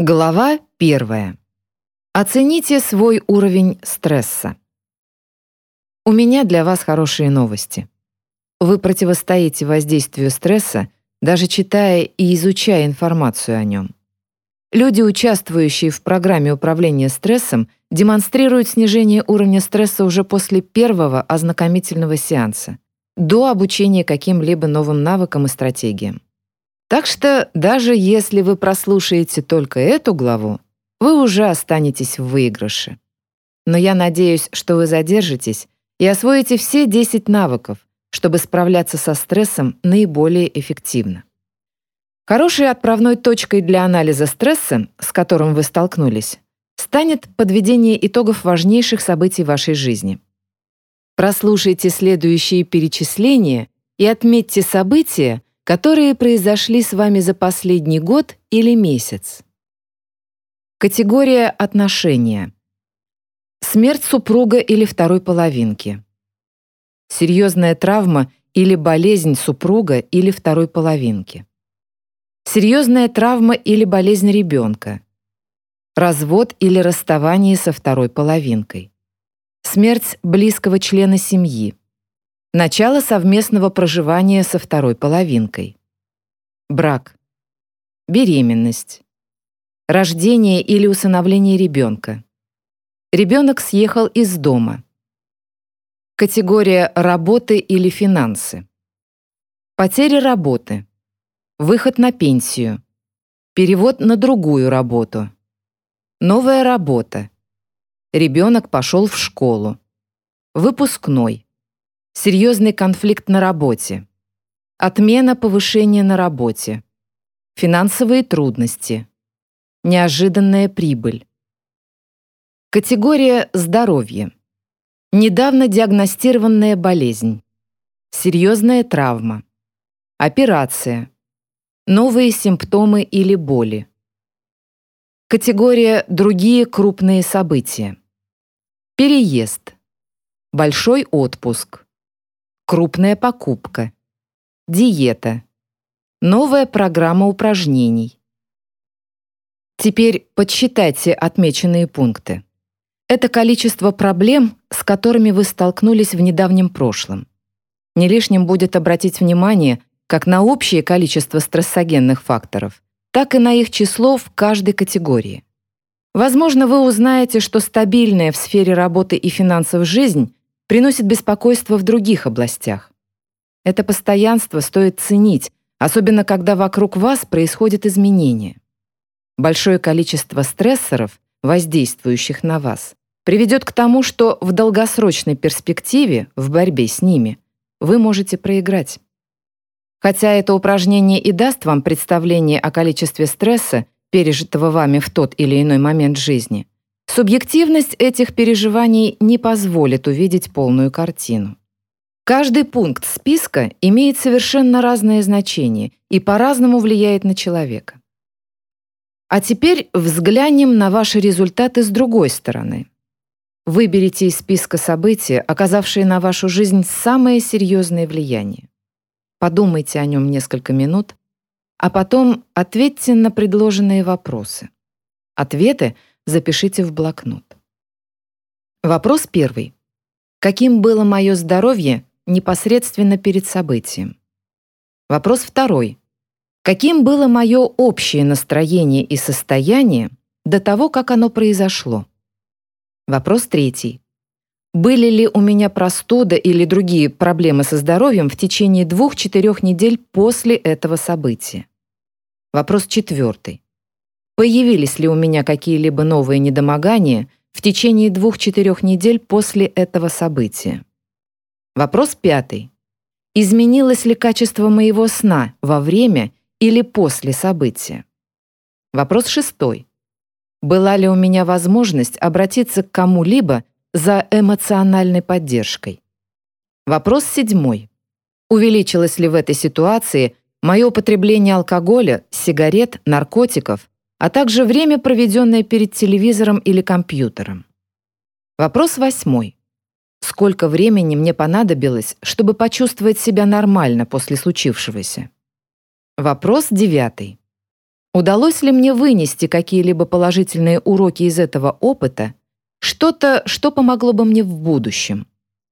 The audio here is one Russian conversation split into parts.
Глава 1. Оцените свой уровень стресса. У меня для вас хорошие новости. Вы противостоите воздействию стресса, даже читая и изучая информацию о нем. Люди, участвующие в программе управления стрессом, демонстрируют снижение уровня стресса уже после первого ознакомительного сеанса, до обучения каким-либо новым навыкам и стратегиям. Так что даже если вы прослушаете только эту главу, вы уже останетесь в выигрыше. Но я надеюсь, что вы задержитесь и освоите все 10 навыков, чтобы справляться со стрессом наиболее эффективно. Хорошей отправной точкой для анализа стресса, с которым вы столкнулись, станет подведение итогов важнейших событий вашей жизни. Прослушайте следующие перечисления и отметьте события, которые произошли с вами за последний год или месяц. Категория отношения. Смерть супруга или второй половинки. Серьезная травма или болезнь супруга или второй половинки. Серьезная травма или болезнь ребенка. Развод или расставание со второй половинкой. Смерть близкого члена семьи. Начало совместного проживания со второй половинкой. Брак. Беременность. Рождение или усыновление ребенка. Ребенок съехал из дома. Категория работы или финансы. Потеря работы. Выход на пенсию. Перевод на другую работу. Новая работа. Ребенок пошел в школу. Выпускной. Серьезный конфликт на работе. Отмена повышения на работе. Финансовые трудности. Неожиданная прибыль. Категория здоровье. Недавно диагностированная болезнь. Серьезная травма. Операция. Новые симптомы или боли. Категория другие крупные события. Переезд. Большой отпуск. Крупная покупка. Диета. Новая программа упражнений. Теперь подсчитайте отмеченные пункты. Это количество проблем, с которыми вы столкнулись в недавнем прошлом. Не лишним будет обратить внимание как на общее количество стрессогенных факторов, так и на их число в каждой категории. Возможно, вы узнаете, что стабильная в сфере работы и финансов жизнь приносит беспокойство в других областях. Это постоянство стоит ценить, особенно когда вокруг вас происходят изменения. Большое количество стрессоров, воздействующих на вас, приведет к тому, что в долгосрочной перспективе, в борьбе с ними, вы можете проиграть. Хотя это упражнение и даст вам представление о количестве стресса, пережитого вами в тот или иной момент жизни, субъективность этих переживаний не позволит увидеть полную картину. Каждый пункт списка имеет совершенно разное значение и по-разному влияет на человека. А теперь взглянем на ваши результаты с другой стороны. Выберите из списка события, оказавшие на вашу жизнь самое серьезное влияние. Подумайте о нем несколько минут, а потом ответьте на предложенные вопросы. Ответы запишите в блокнот. Вопрос 1. Каким было мое здоровье непосредственно перед событием? Вопрос 2. Каким было мое общее настроение и состояние до того, как оно произошло? Вопрос 3. Были ли у меня простуда или другие проблемы со здоровьем в течение 2-4 недель после этого события? Вопрос 4. Появились ли у меня какие-либо новые недомогания в течение 2-4 недель после этого события? Вопрос 5. Изменилось ли качество моего сна во время или после события? Вопрос 6. Была ли у меня возможность обратиться к кому-либо за эмоциональной поддержкой? Вопрос 7. Увеличилось ли в этой ситуации мое употребление алкоголя, сигарет, наркотиков, а также время, проведенное перед телевизором или компьютером? Вопрос 8. Сколько времени мне понадобилось, чтобы почувствовать себя нормально после случившегося? Вопрос 9. Удалось ли мне вынести какие-либо положительные уроки из этого опыта, что-то, что помогло бы мне в будущем?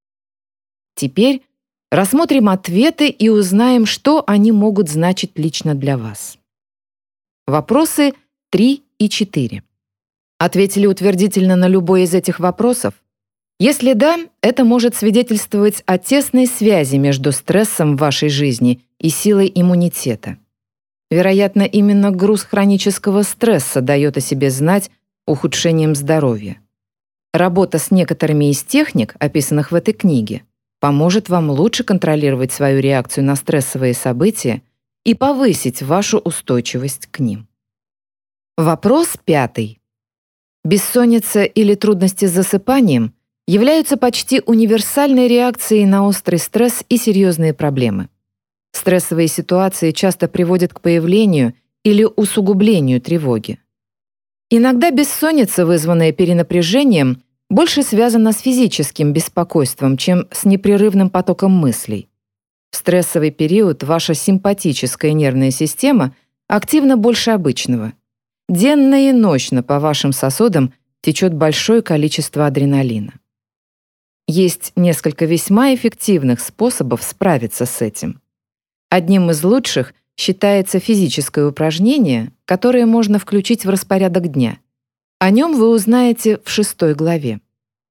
Теперь рассмотрим ответы и узнаем, что они могут значить лично для вас. Вопросы 3 и 4. Ответили утвердительно на любой из этих вопросов? Если да, это может свидетельствовать о тесной связи между стрессом в вашей жизни и силой иммунитета. Вероятно, именно груз хронического стресса дает о себе знать ухудшением здоровья. Работа с некоторыми из техник, описанных в этой книге, поможет вам лучше контролировать свою реакцию на стрессовые события и повысить вашу устойчивость к ним. Вопрос 5. Бессонница или трудности с засыпанием являются почти универсальной реакцией на острый стресс и серьезные проблемы. Стрессовые ситуации часто приводят к появлению или усугублению тревоги. Иногда бессонница, вызванная перенапряжением, больше связана с физическим беспокойством, чем с непрерывным потоком мыслей. В стрессовый период ваша симпатическая нервная система активна больше обычного. Денно и ночно по вашим сосудам течет большое количество адреналина. Есть несколько весьма эффективных способов справиться с этим. Одним из лучших считается физическое упражнение, которое можно включить в распорядок дня. О нем вы узнаете в 6 главе.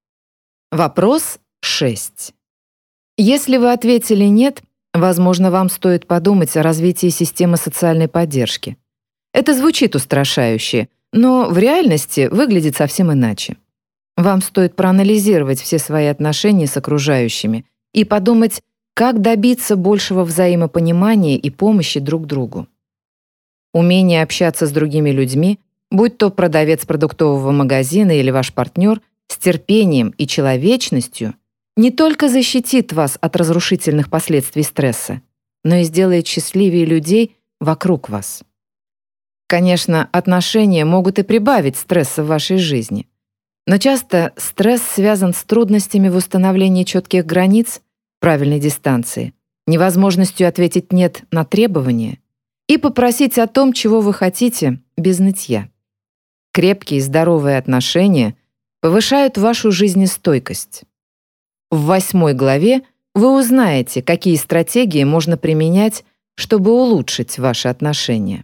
Вопрос 6. Если вы ответили «нет», возможно, вам стоит подумать о развитии системы социальной поддержки. Это звучит устрашающе, но в реальности выглядит совсем иначе. Вам стоит проанализировать все свои отношения с окружающими и подумать, как добиться большего взаимопонимания и помощи друг другу. Умение общаться с другими людьми, будь то продавец продуктового магазина или ваш партнер, с терпением и человечностью, не только защитит вас от разрушительных последствий стресса, но и сделает счастливее людей вокруг вас. Конечно, отношения могут и прибавить стресса в вашей жизни, но часто стресс связан с трудностями в установлении четких границ, правильной дистанции, невозможностью ответить «нет» на требования и попросить о том, чего вы хотите, без нытья. Крепкие и здоровые отношения повышают вашу жизнестойкость. В 8 главе вы узнаете, какие стратегии можно применять, чтобы улучшить ваши отношения.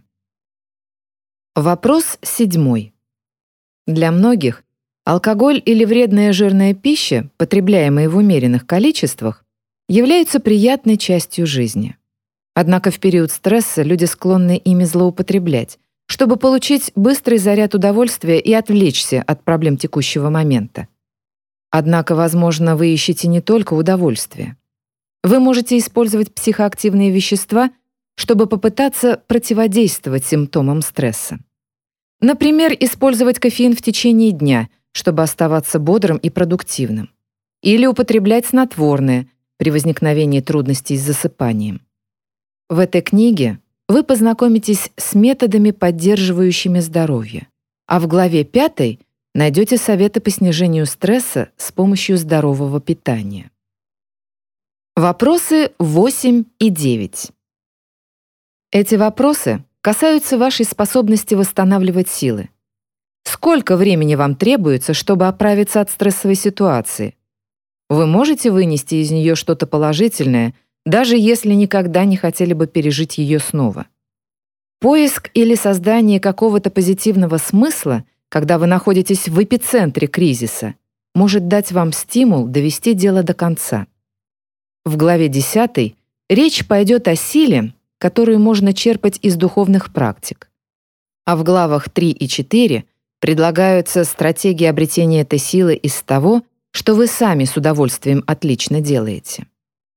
Вопрос 7. Для многих алкоголь или вредная жирная пища, потребляемые в умеренных количествах, являются приятной частью жизни. Однако в период стресса люди склонны ими злоупотреблять, чтобы получить быстрый заряд удовольствия и отвлечься от проблем текущего момента. Однако, возможно, вы ищете не только удовольствие. Вы можете использовать психоактивные вещества, чтобы попытаться противодействовать симптомам стресса. Например, использовать кофеин в течение дня, чтобы оставаться бодрым и продуктивным. Или употреблять снотворное при возникновении трудностей с засыпанием. В этой книге вы познакомитесь с методами, поддерживающими здоровье, а в главе 5 найдете советы по снижению стресса с помощью здорового питания. Вопросы 8 и 9. Эти вопросы касаются вашей способности восстанавливать силы. Сколько времени вам требуется, чтобы оправиться от стрессовой ситуации? Вы можете вынести из нее что-то положительное, даже если никогда не хотели бы пережить ее снова. Поиск или создание какого-то позитивного смысла, когда вы находитесь в эпицентре кризиса, может дать вам стимул довести дело до конца. В главе 10 речь пойдет о силе, которую можно черпать из духовных практик. А в главах 3 и 4 предлагаются стратегии обретения этой силы из того, что вы сами с удовольствием отлично делаете.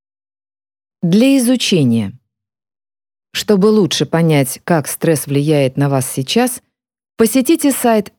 Для изучения. Чтобы лучше понять, как стресс влияет на вас сейчас, посетите сайт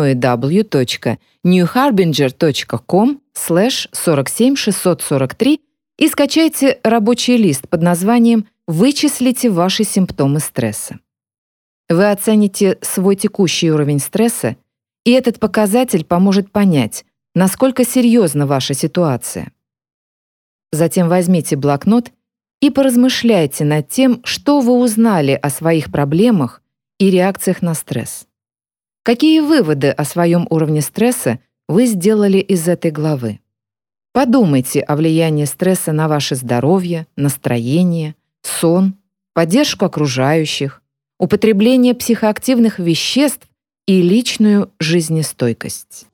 www.newharbinger.com/47643 и скачайте рабочий лист под названием «Вычислите ваши симптомы стресса». Вы оцените свой текущий уровень стресса, и этот показатель поможет понять, насколько серьезна ваша ситуация. Затем возьмите блокнот и поразмышляйте над тем, что вы узнали о своих проблемах и реакциях на стресс. Какие выводы о своем уровне стресса вы сделали из этой главы? Подумайте о влиянии стресса на ваше здоровье, настроение, сон, поддержку окружающих, употребление психоактивных веществ и личную жизнестойкость.